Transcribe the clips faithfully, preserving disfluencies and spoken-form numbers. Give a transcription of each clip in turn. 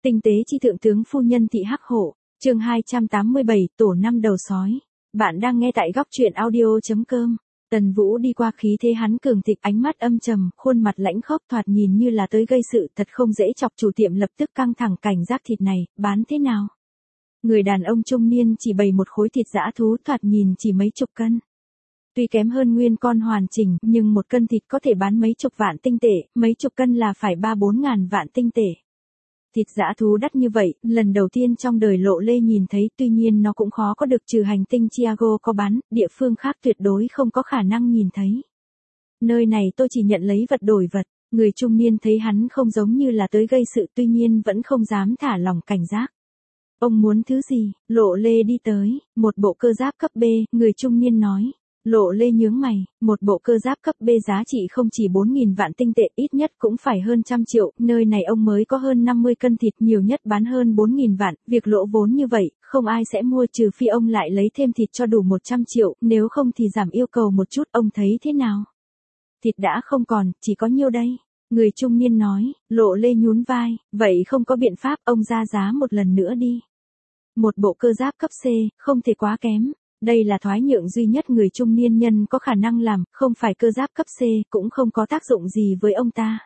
Tinh tế chi thượng tướng phu nhân thị hắc hổ, chương hai trăm tám mươi bảy, tổ năm đầu sói. Bạn đang nghe tại góc truyện audio.com. Tần Vũ đi qua khí thế hắn cường thịnh, ánh mắt âm trầm, khuôn mặt lãnh khốc, thoạt nhìn như là tới gây sự, thật không dễ chọc. Chủ tiệm lập tức căng thẳng, cảnh giác thịt này, bán thế nào? Người đàn ông trung niên chỉ bày một khối thịt dã thú, thoạt nhìn chỉ mấy chục cân. Tuy kém hơn nguyên con hoàn chỉnh, nhưng một cân thịt có thể bán mấy chục vạn tinh tệ, mấy chục cân là phải ba bốn ngàn vạn tinh tệ. Thịt dã thú đắt như vậy, lần đầu tiên trong đời Lộ Lê nhìn thấy, tuy nhiên nó cũng khó có được, trừ hành tinh Chiago có bán, địa phương khác tuyệt đối không có khả năng nhìn thấy. Nơi này tôi chỉ nhận lấy vật đổi vật. Người trung niên thấy hắn không giống như là tới gây sự, tuy nhiên vẫn không dám thả lòng cảnh giác. Ông muốn thứ gì? Lộ Lê đi tới, một bộ cơ giáp cấp B, người trung niên nói. Lộ Lê nhướng mày, một bộ cơ giáp cấp B giá trị không chỉ bốn nghìn vạn tinh tệ, ít nhất cũng phải hơn trăm triệu, nơi này ông mới có hơn năm mươi cân thịt, nhiều nhất bán hơn bốn nghìn vạn, việc lỗ vốn như vậy, không ai sẽ mua trừ phi ông lại lấy thêm thịt cho đủ một trăm triệu, nếu không thì giảm yêu cầu một chút, ông thấy thế nào? Thịt đã không còn, chỉ có nhiêu đây? Người trung niên nói. Lộ Lê nhún vai, vậy không có biện pháp, ông ra giá một lần nữa đi. Một bộ cơ giáp cấp C, không thể quá kém. Đây là thoái nhượng duy nhất người trung niên nhân có khả năng làm, không phải cơ giáp cấp C, cũng không có tác dụng gì với ông ta.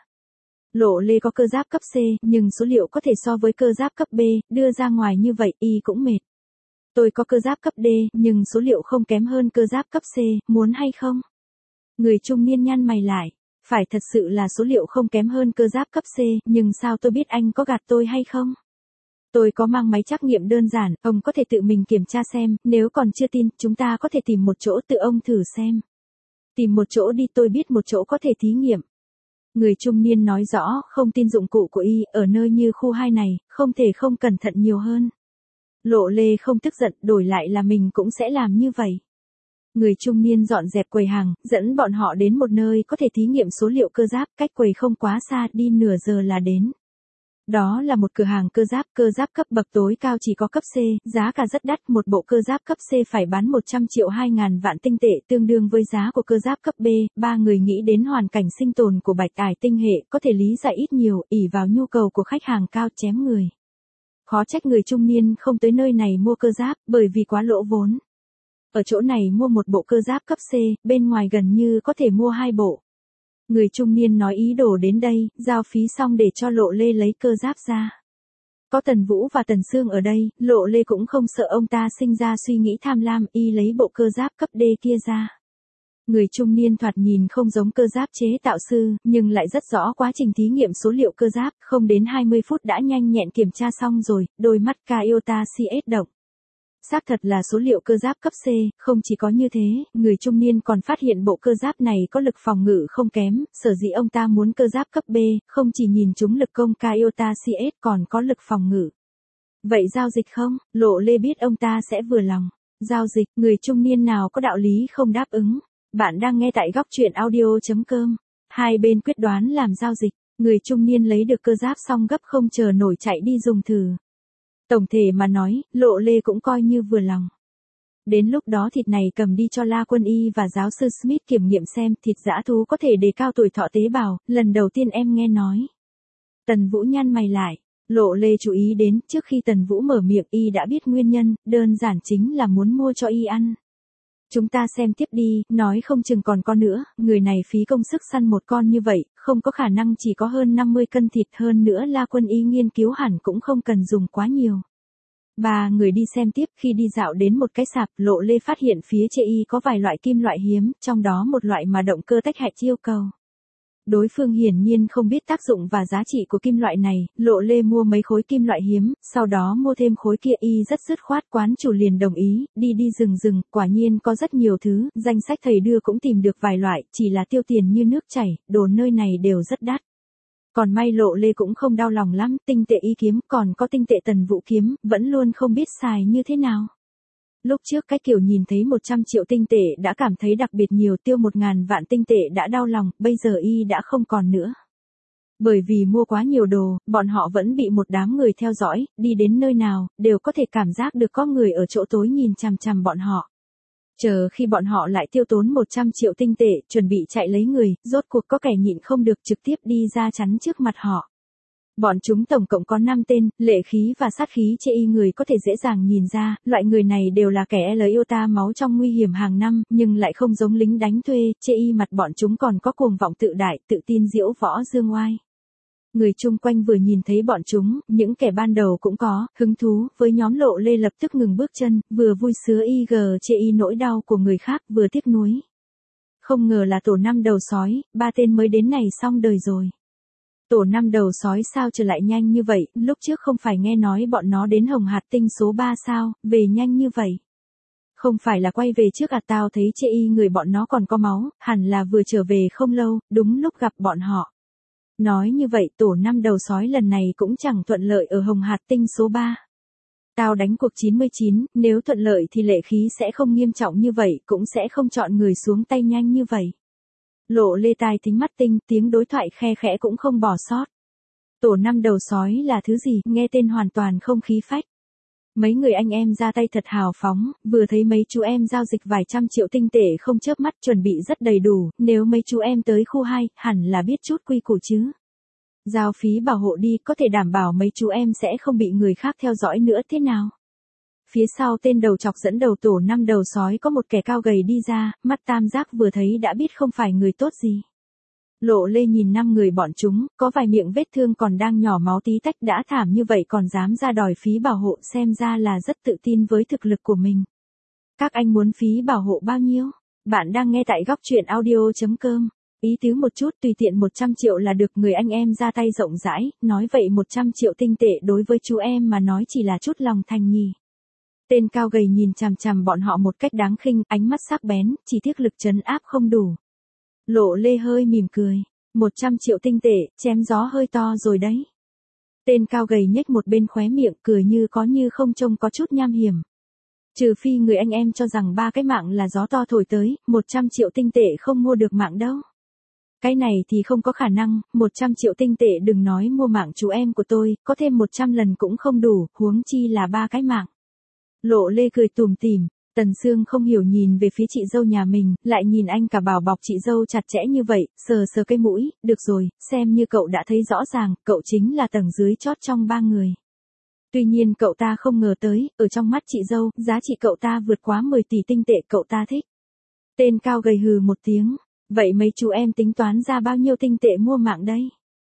Lộ Lê có cơ giáp cấp C, nhưng số liệu có thể so với cơ giáp cấp B, đưa ra ngoài như vậy, y cũng mệt. Tôi có cơ giáp cấp D, nhưng số liệu không kém hơn cơ giáp cấp C, muốn hay không? Người trung niên nhăn mày lại, phải thật sự là số liệu không kém hơn cơ giáp cấp C, nhưng sao tôi biết anh có gạt tôi hay không? Tôi có mang máy trắc nghiệm đơn giản, ông có thể tự mình kiểm tra xem, nếu còn chưa tin, chúng ta có thể tìm một chỗ tự ông thử xem. Tìm một chỗ đi, tôi biết một chỗ có thể thí nghiệm. Người trung niên nói rõ, không tin dụng cụ của y, ở nơi như khu hai này, không thể không cẩn thận nhiều hơn. Lộ Lê không tức giận, đổi lại là mình cũng sẽ làm như vậy. Người trung niên dọn dẹp quầy hàng, dẫn bọn họ đến một nơi có thể thí nghiệm số liệu cơ giáp, cách quầy không quá xa, đi nửa giờ là đến. Đó là một cửa hàng cơ giáp, cơ giáp cấp bậc tối cao chỉ có cấp C, giá cả rất đắt, một bộ cơ giáp cấp C phải bán một trăm triệu hai ngàn vạn tinh tệ, tương đương với giá của cơ giáp cấp B. Ba người nghĩ đến hoàn cảnh sinh tồn của bạch ải tinh hệ, có thể lý giải ít nhiều, ỷ vào nhu cầu của khách hàng cao, chém người. Khó trách người trung niên không tới nơi này mua cơ giáp, bởi vì quá lỗ vốn. Ở chỗ này mua một bộ cơ giáp cấp C, bên ngoài gần như có thể mua hai bộ. Người trung niên nói ý đồ đến đây, giao phí xong để cho Lộ Lê lấy cơ giáp ra. Có Tần Vũ và Tần Sương ở đây, Lộ Lê cũng không sợ ông ta sinh ra suy nghĩ tham lam, y lấy bộ cơ giáp cấp D kia ra. Người trung niên thoạt nhìn không giống cơ giáp chế tạo sư, nhưng lại rất rõ quá trình thí nghiệm số liệu cơ giáp, không đến hai mươi phút đã nhanh nhẹn kiểm tra xong rồi, đôi mắt Kaiota xê ét động. Xác thật là số liệu cơ giáp cấp C, không chỉ có như thế, người trung niên còn phát hiện bộ cơ giáp này có lực phòng ngự không kém, sở dĩ ông ta muốn cơ giáp cấp B, không chỉ nhìn chúng lực công Kaiota xê ét còn có lực phòng ngự. Vậy giao dịch không? Lộ Lê biết ông ta sẽ vừa lòng. Giao dịch, người trung niên nào có đạo lý không đáp ứng. Bạn đang nghe tại góc truyện audio.com. Hai bên quyết đoán làm giao dịch, người trung niên lấy được cơ giáp xong gấp không chờ nổi chạy đi dùng thử. Tổng thể mà nói, Lộ Lê cũng coi như vừa lòng. Đến lúc đó thịt này cầm đi cho La Quân Y và giáo sư Smith kiểm nghiệm xem, thịt dã thú có thể đề cao tuổi thọ tế bào, lần đầu tiên em nghe nói. Tần Vũ nhăn mày lại, Lộ Lê chú ý đến, trước khi Tần Vũ mở miệng y đã biết nguyên nhân, đơn giản chính là muốn mua cho y ăn. Chúng ta xem tiếp đi, nói không chừng còn con nữa, người này phí công sức săn một con như vậy, không có khả năng chỉ có hơn năm mươi cân thịt, hơn nữa La Quân Y nghiên cứu hẳn cũng không cần dùng quá nhiều. Ba người đi xem tiếp, khi đi dạo đến một cái sạp, Lộ Lê phát hiện phía trên y có vài loại kim loại hiếm, trong đó một loại mà động cơ tách hạch yêu cầu. Đối phương hiển nhiên không biết tác dụng và giá trị của kim loại này, Lộ Lê mua mấy khối kim loại hiếm, sau đó mua thêm khối kia, y rất dứt khoát, quán chủ liền đồng ý, đi đi rừng rừng, quả nhiên có rất nhiều thứ, danh sách thầy đưa cũng tìm được vài loại, chỉ là tiêu tiền như nước chảy, đồ nơi này đều rất đắt. Còn may Lộ Lê cũng không đau lòng lắm, tinh tệ y kiếm, còn có tinh tệ Tần Vũ kiếm, vẫn luôn không biết xài như thế nào. Lúc trước cái kiểu nhìn thấy một trăm triệu tinh tệ đã cảm thấy đặc biệt nhiều, tiêu một ngàn vạn tinh tệ đã đau lòng, bây giờ y đã không còn nữa. Bởi vì mua quá nhiều đồ, bọn họ vẫn bị một đám người theo dõi, đi đến nơi nào, đều có thể cảm giác được có người ở chỗ tối nhìn chằm chằm bọn họ. Chờ khi bọn họ lại tiêu tốn một trăm triệu tinh tệ, chuẩn bị chạy lấy người, rốt cuộc có kẻ nhịn không được trực tiếp đi ra chắn trước mặt họ. Bọn chúng tổng cộng có năm tên, lệ khí và sát khí chê y người có thể dễ dàng nhìn ra, loại người này đều là kẻ L yêu ta máu trong nguy hiểm hàng năm, nhưng lại không giống lính đánh thuê, chê y mặt bọn chúng còn có cuồng vọng tự đại, tự tin diễu võ dương oai. Người chung quanh vừa nhìn thấy bọn chúng, những kẻ ban đầu cũng có hứng thú với nhóm Lộ Lê lập tức ngừng bước chân, vừa vui sướng y gờ chê y nỗi đau của người khác, vừa tiếc nuối. Không ngờ là tổ năm đầu sói, ba tên mới đến này xong đời rồi. Tổ năm đầu sói sao trở lại nhanh như vậy, lúc trước không phải nghe nói bọn nó đến Hồng Hạt Tinh số ba sao, về nhanh như vậy. Không phải là quay về trước à, tao thấy chê y người bọn nó còn có máu, hẳn là vừa trở về không lâu, đúng lúc gặp bọn họ. Nói như vậy tổ năm đầu sói lần này cũng chẳng thuận lợi ở Hồng Hạt Tinh số ba. Tao đánh cuộc chín mươi chín, nếu thuận lợi thì lệ khí sẽ không nghiêm trọng như vậy, cũng sẽ không chọn người xuống tay nhanh như vậy. Lộ Lê tai thính mắt tinh, tiếng đối thoại khe khẽ cũng không bỏ sót. Tổ năm đầu sói là thứ gì, nghe tên hoàn toàn không khí phách. Mấy người anh em ra tay thật hào phóng, vừa thấy mấy chú em giao dịch vài trăm triệu tinh tệ không chớp mắt, chuẩn bị rất đầy đủ, nếu mấy chú em tới khu hai, hẳn là biết chút quy củ chứ. Giao phí bảo hộ đi, có thể đảm bảo mấy chú em sẽ không bị người khác theo dõi nữa thế nào. Phía sau tên đầu chọc dẫn đầu tổ năm đầu sói có một kẻ cao gầy đi ra, mắt tam giác vừa thấy đã biết không phải người tốt gì. Lộ Lê nhìn năm người bọn chúng, có vài miệng vết thương còn đang nhỏ máu tí tách, đã thảm như vậy còn dám ra đòi phí bảo hộ, xem ra là rất tự tin với thực lực của mình. Các anh muốn phí bảo hộ bao nhiêu? Bạn đang nghe tại góc truyện audio chấm com. Ý tứ một chút, tùy tiện một trăm triệu là được, người anh em ra tay rộng rãi, nói vậy một trăm triệu tinh tệ đối với chú em mà nói chỉ là chút lòng thành nhỉ. Tên cao gầy nhìn chằm chằm bọn họ một cách đáng khinh, ánh mắt sắc bén, chỉ tiếc lực trấn áp không đủ. Lộ Lê hơi mỉm cười, một trăm triệu tinh tệ, chém gió hơi to rồi đấy. Tên cao gầy nhếch một bên khóe miệng, cười như có như không, trông có chút nham hiểm. Trừ phi người anh em cho rằng ba cái mạng là gió to thổi tới, một trăm triệu tinh tệ không mua được mạng đâu. Cái này thì không có khả năng, một trăm triệu tinh tệ đừng nói mua mạng chú em của tôi, có thêm một trăm lần cũng không đủ, huống chi là ba cái mạng. Lộ Lê cười tủm tỉm, Tần Sương không hiểu nhìn về phía chị dâu nhà mình, lại nhìn anh cả bảo bọc chị dâu chặt chẽ như vậy, sờ sờ cái mũi, được rồi, xem như cậu đã thấy rõ ràng, cậu chính là tầng dưới chót trong ba người. Tuy nhiên cậu ta không ngờ tới, ở trong mắt chị dâu, giá trị cậu ta vượt quá mười tỷ tinh tệ, cậu ta thích. Tên cao gầy hừ một tiếng, vậy mấy chú em tính toán ra bao nhiêu tinh tệ mua mạng đây?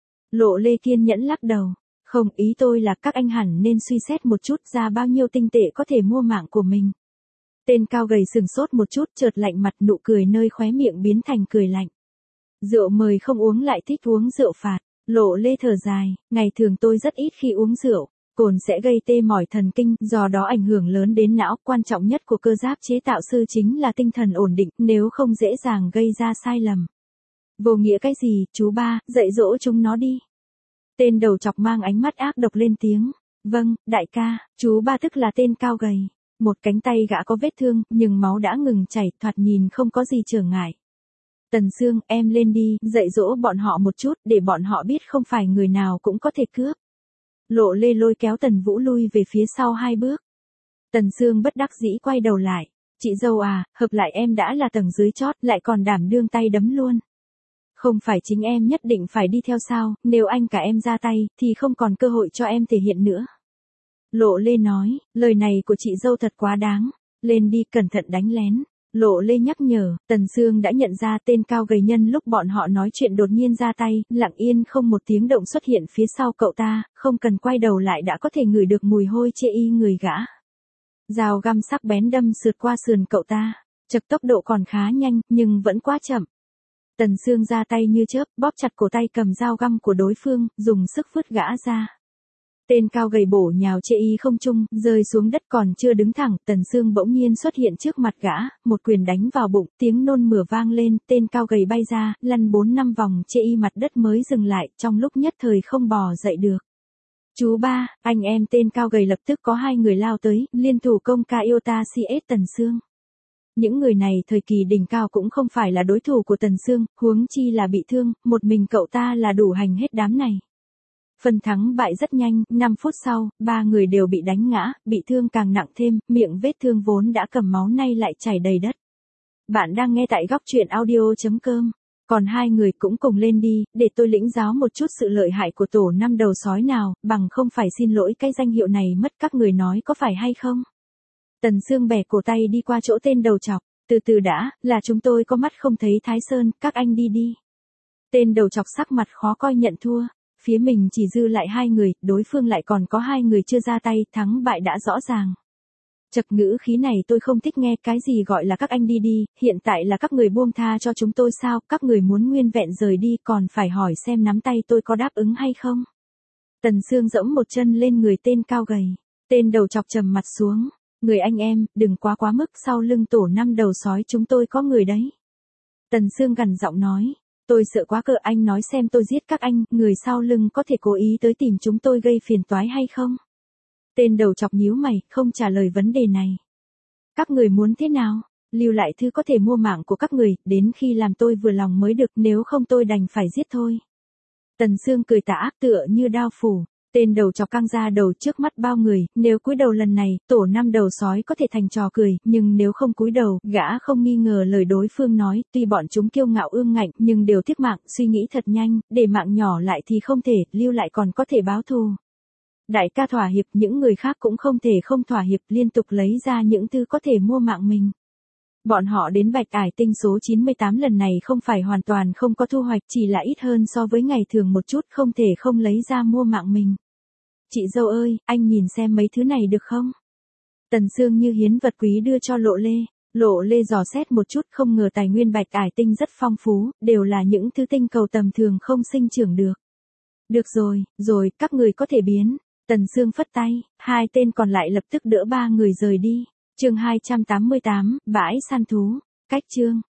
Lộ Lê kiên nhẫn lắc đầu. Không, ý tôi là các anh hẳn nên suy xét một chút ra bao nhiêu tinh tệ có thể mua mạng của mình. Tên cao gầy sừng sốt một chút, chợt lạnh mặt, nụ cười nơi khóe miệng biến thành cười lạnh. Rượu mời không uống lại thích uống rượu phạt. Lộ Lê thở dài, ngày thường tôi rất ít khi uống rượu. Cồn sẽ gây tê mỏi thần kinh, do đó ảnh hưởng lớn đến não, quan trọng nhất của cơ giáp chế tạo sư chính là tinh thần ổn định, nếu không dễ dàng gây ra sai lầm. Vô nghĩa cái gì, chú ba, dạy dỗ chúng nó đi. Tên đầu chọc mang ánh mắt ác độc lên tiếng. Vâng, đại ca, chú ba tức là tên cao gầy. Một cánh tay gã có vết thương, nhưng máu đã ngừng chảy, thoạt nhìn không có gì trở ngại. Tần Sương, em lên đi, dạy dỗ bọn họ một chút, để bọn họ biết không phải người nào cũng có thể cướp. Lộ Lê lôi kéo Tần Vũ lui về phía sau hai bước. Tần Sương bất đắc dĩ quay đầu lại. Chị dâu à, hợp lại em đã là tầng dưới chót, lại còn đảm đương tay đấm luôn. Không phải chính em nhất định phải đi theo sao, nếu anh cả em ra tay, thì không còn cơ hội cho em thể hiện nữa. Lộ Lê nói, lời này của chị dâu thật quá đáng. Lên đi, cẩn thận đánh lén. Lộ Lê nhắc nhở, Tần Sương đã nhận ra tên cao gầy nhân lúc bọn họ nói chuyện đột nhiên ra tay, lặng yên không một tiếng động xuất hiện phía sau cậu ta, không cần quay đầu lại đã có thể ngửi được mùi hôi chê y người gã. Dao găm sắc bén đâm sượt qua sườn cậu ta, chật tốc độ còn khá nhanh, nhưng vẫn quá chậm. Tần Sương ra tay như chớp, bóp chặt cổ tay cầm dao găm của đối phương, dùng sức vứt gã ra. Tên cao gầy bổ nhào chê y không trung, rơi xuống đất còn chưa đứng thẳng, Tần Sương bỗng nhiên xuất hiện trước mặt gã, một quyền đánh vào bụng, tiếng nôn mửa vang lên, tên cao gầy bay ra, lăn bốn năm vòng, chê y mặt đất mới dừng lại, trong lúc nhất thời không bò dậy được. Chú ba, anh em tên cao gầy lập tức có hai người lao tới, liên thủ công ca Iota xê ét Tần Sương. Những người này thời kỳ đỉnh cao cũng không phải là đối thủ của Tần Sương, huống chi là bị thương, một mình cậu ta là đủ hành hết đám này. Phần thắng bại rất nhanh, năm phút sau, ba người đều bị đánh ngã, bị thương càng nặng thêm, miệng vết thương vốn đã cầm máu nay lại chảy đầy đất. Bạn đang nghe tại góc truyện audio chấm com. Còn hai người cũng cùng lên đi, để tôi lĩnh giáo một chút sự lợi hại của tổ năm đầu sói nào, bằng không phải xin lỗi cái danh hiệu này mất, các người nói có phải hay không? Tần Sương bẻ cổ tay đi qua chỗ tên đầu chọc, từ từ đã, là chúng tôi có mắt không thấy Thái Sơn, các anh đi đi. Tên đầu chọc sắc mặt khó coi nhận thua, phía mình chỉ dư lại hai người, đối phương lại còn có hai người chưa ra tay, thắng bại đã rõ ràng. Chật, ngữ khí này tôi không thích nghe, cái gì gọi là các anh đi đi, hiện tại là các người buông tha cho chúng tôi sao, các người muốn nguyên vẹn rời đi còn phải hỏi xem nắm tay tôi có đáp ứng hay không. Tần Sương giẫm một chân lên người tên cao gầy, tên đầu chọc trầm mặt xuống, người anh em, đừng quá quá mức, sau lưng tổ năm đầu sói chúng tôi có người đấy. Tần Sương gằn giọng nói, tôi sợ quá cơ, anh nói xem tôi giết các anh, người sau lưng có thể cố ý tới tìm chúng tôi gây phiền toái hay không? Tên đầu chọc nhíu mày, không trả lời vấn đề này. Các người muốn thế nào? Lưu lại thư có thể mua mạng của các người, đến khi làm tôi vừa lòng mới được, nếu không tôi đành phải giết thôi. Tần Sương cười tà ác tựa như đao phủ, tên đầu chọc căng ra đầu trước mắt bao người, nếu cúi đầu lần này, tổ năm đầu sói có thể thành trò cười, nhưng nếu không cúi đầu, gã không nghi ngờ lời đối phương nói, tuy bọn chúng kiêu ngạo ương ngạnh, nhưng đều tiếc mạng, suy nghĩ thật nhanh, để mạng nhỏ lại thì không thể, lưu lại còn có thể báo thù. Đại ca thỏa hiệp, những người khác cũng không thể không thỏa hiệp, liên tục lấy ra những thứ có thể mua mạng mình. Bọn họ đến Bạch Ải Tinh số chín mươi tám lần này không phải hoàn toàn không có thu hoạch, chỉ là ít hơn so với ngày thường một chút, không thể không lấy ra mua mạng mình. Chị dâu ơi, anh nhìn xem mấy thứ này được không? Tần Sương như hiến vật quý đưa cho Lộ Lê. Lộ Lê dò xét một chút, không ngờ tài nguyên Bạch Ải Tinh rất phong phú, đều là những thứ tinh cầu tầm thường không sinh trưởng được. Được rồi, rồi, các người có thể biến. Tần Sương phất tay, hai tên còn lại lập tức đỡ ba người rời đi. Chương hai trăm tám mươi tám, bãi săn thú. Cách chương